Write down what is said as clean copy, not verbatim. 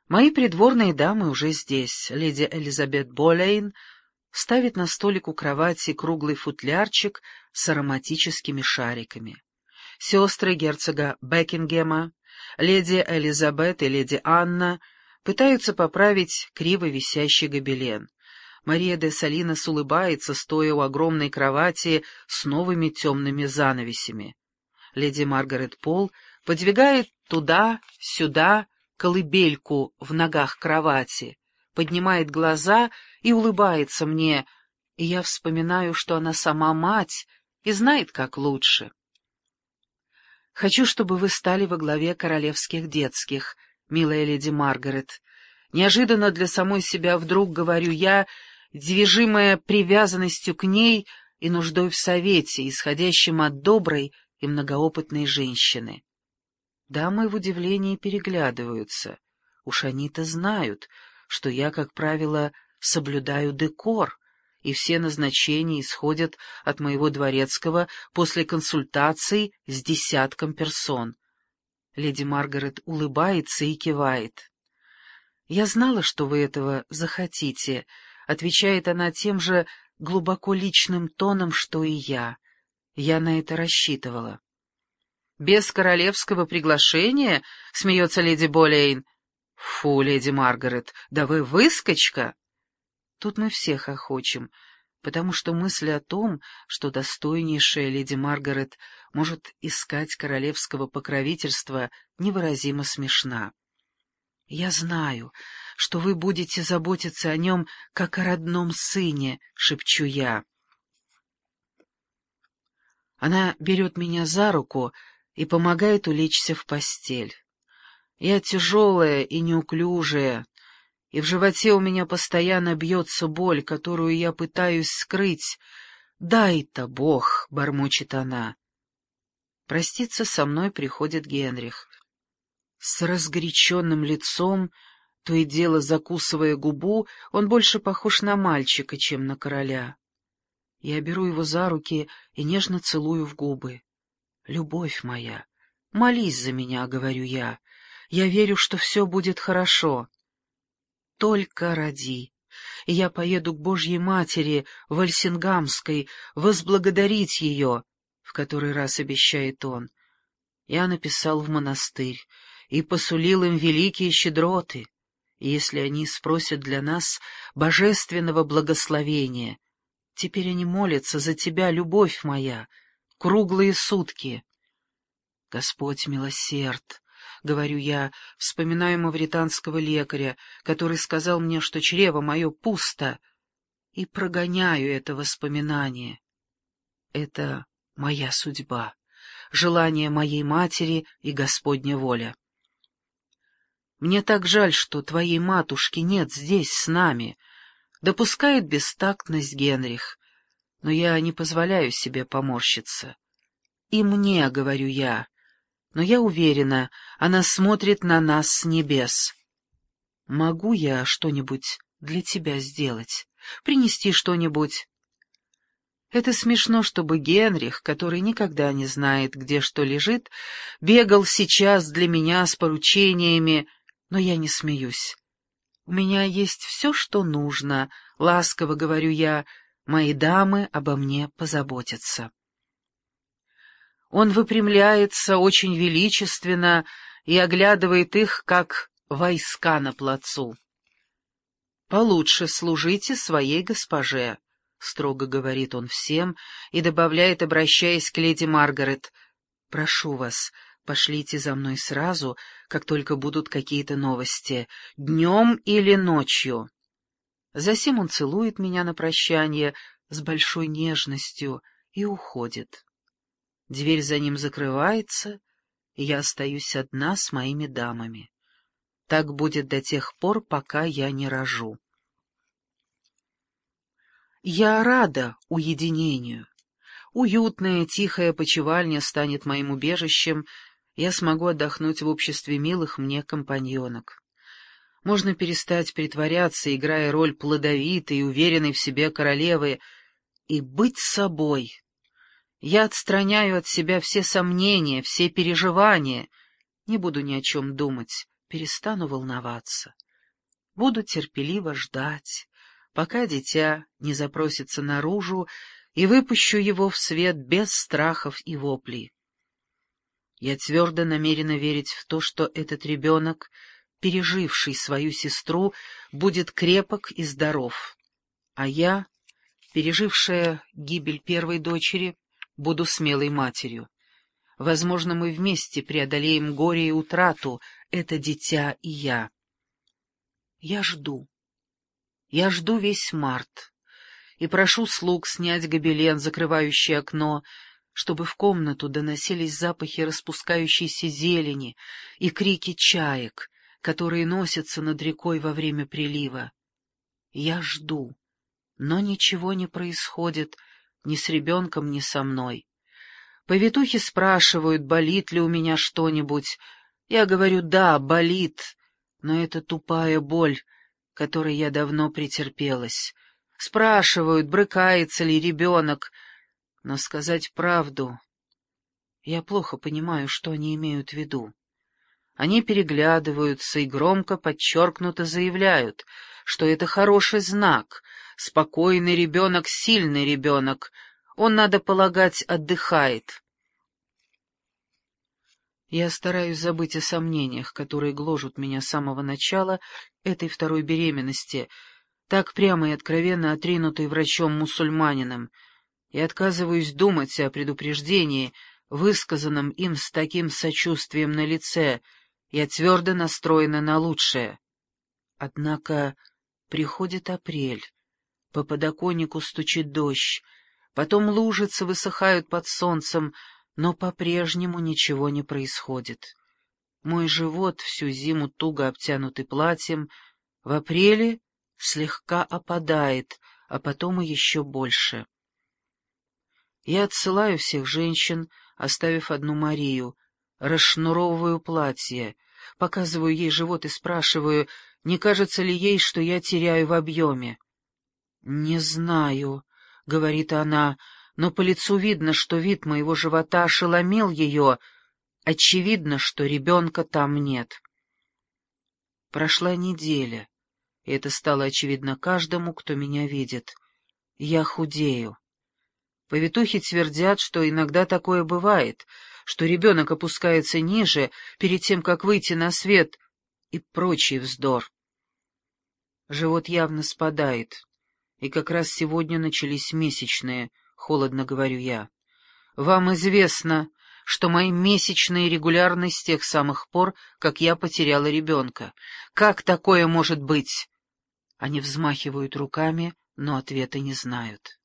Мои придворные дамы уже здесь. Леди Элизабет Болейн ставит на столик у кровати круглый футлярчик с ароматическими шариками. Сестры герцога Бекингема, леди Элизабет и леди Анна, пытаются поправить криво висящий гобелен. Мария де Салинос улыбается, стоя у огромной кровати с новыми темными занавесями. Леди Маргарет Пол подвигает туда-сюда колыбельку в ногах кровати, поднимает глаза и улыбается мне, и я вспоминаю, что она сама мать и знает, как лучше. «Хочу, чтобы вы стали во главе королевских детских, милая леди Маргарет. Неожиданно для самой себя вдруг говорю я, движимая привязанностью к ней и нуждой в совете, исходящем от доброй и многоопытной женщины». Дамы в удивлении переглядываются. Уж они-то знают, что я, как правило, соблюдаю декор, и все назначения исходят от моего дворецкого после консультаций с десятком персон. Леди Маргарет улыбается и кивает. «Я знала, что вы этого захотите», — отвечает она тем же глубоко личным тоном, что и я. Я на это рассчитывала. «Без королевского приглашения?» — смеется леди Болейн. «Фу, леди Маргарет, да вы выскочка!» Тут мы все хохочем, потому что мысль о том, что достойнейшая леди Маргарет может искать королевского покровительства, невыразимо смешна. «Я знаю, что вы будете заботиться о нем, как о родном сыне», — шепчу я. Она берет меня за руку и помогает улечься в постель. Я тяжелая и неуклюжая, и в животе у меня постоянно бьется боль, которую я пытаюсь скрыть. «Дай-то Бог!» — бормочет она. Проститься со мной приходит Генрих. С разгоряченным лицом, то и дело закусывая губу, он больше похож на мальчика, чем на короля. Я беру его за руки и нежно целую в губы. «Любовь моя, молись за меня», — говорю я. «Я верю, что все будет хорошо». «Только роди, и я поеду к Божьей Матери в Альсингамской возблагодарить ее», — в который раз обещает он. Я написал в монастырь и посулил им великие щедроты, и если они спросят для нас божественного благословения, теперь они молятся за тебя, любовь моя, круглые сутки. «Господь милосерд», — говорю я, вспоминая мавританского лекаря, который сказал мне, что чрево мое пусто, и прогоняю это воспоминание. Это моя судьба, желание моей матери и Господня воля. Мне так жаль, что твоей матушки нет здесь с нами, допускает бестактность Генрих, но я не позволяю себе поморщиться. И мне, говорю я, но я уверена, она смотрит на нас с небес. Могу я что-нибудь для тебя сделать? Принести что-нибудь? Это смешно, чтобы Генрих, который никогда не знает, где что лежит, бегал сейчас для меня с поручениями, но я не смеюсь. У меня есть все, что нужно, ласково говорю я, мои дамы обо мне позаботятся. Он выпрямляется очень величественно и оглядывает их, как войска на плацу. «Получше служите своей госпоже», — строго говорит он всем и добавляет, обращаясь к леди Маргарет, «прошу вас, пошлите за мной сразу, как только будут какие-то новости, днем или ночью». Засим он целует меня на прощание с большой нежностью и уходит. Дверь за ним закрывается, и я остаюсь одна с моими дамами. Так будет до тех пор, пока я не рожу. Я рада уединению. Уютная, тихая почивальня станет моим убежищем, я смогу отдохнуть в обществе милых мне компаньонок. Можно перестать притворяться, играя роль плодовитой и уверенной в себе королевы, и быть собой. Я отстраняю от себя все сомнения, все переживания, не буду ни о чем думать, перестану волноваться. Буду терпеливо ждать, пока дитя не запросится наружу, и выпущу его в свет без страхов и воплей. Я твердо намерена верить в то, что этот ребенок, переживший свою сестру, будет крепок и здоров, а я, пережившая гибель первой дочери, буду смелой матерью. Возможно, мы вместе преодолеем горе и утрату, это дитя и я. Я жду весь март, и прошу слуг снять гобелен, закрывающий окно, чтобы в комнату доносились запахи распускающейся зелени и крики чаек, которые носятся над рекой во время прилива. Я жду, но ничего не происходит ни с ребенком, ни со мной. Повитухи спрашивают, болит ли у меня что-нибудь. Я говорю: да, болит, но это тупая боль, которой я давно претерпелась. Спрашивают, брыкается ли ребенок, но сказать правду, я плохо понимаю, что они имеют в виду. Они переглядываются и громко подчеркнуто заявляют, что это хороший знак, спокойный ребенок, сильный ребенок, он, надо полагать, отдыхает. Я стараюсь забыть о сомнениях, которые гложут меня с самого начала этой второй беременности, так прямо и откровенно отринутой врачом-мусульманином, и отказываюсь думать о предупреждении, высказанном им с таким сочувствием на лице. Я твердо настроена на лучшее. Однако приходит апрель, по подоконнику стучит дождь, потом лужицы высыхают под солнцем, но по-прежнему ничего не происходит. Мой живот, всю зиму туго обтянутый платьем, в апреле слегка опадает, а потом и еще больше. Я отсылаю всех женщин, оставив одну Марию, расшнуровываю платье, показываю ей живот и спрашиваю, не кажется ли ей, что я теряю в объеме. «Не знаю», — говорит она, — «но по лицу видно, что вид моего живота ошеломил ее. Очевидно, что ребенка там нет». Прошла неделя, и это стало очевидно каждому, кто меня видит. Я худею. Повитухи твердят, что иногда такое бывает, что ребенок опускается ниже перед тем, как выйти на свет, и прочий вздор. Живот явно спадает, и как раз сегодня начались месячные, холодно говорю я. Вам известно, что мои месячные регулярны с тех самых пор, как я потеряла ребенка. Как такое может быть? Они взмахивают руками, но ответа не знают.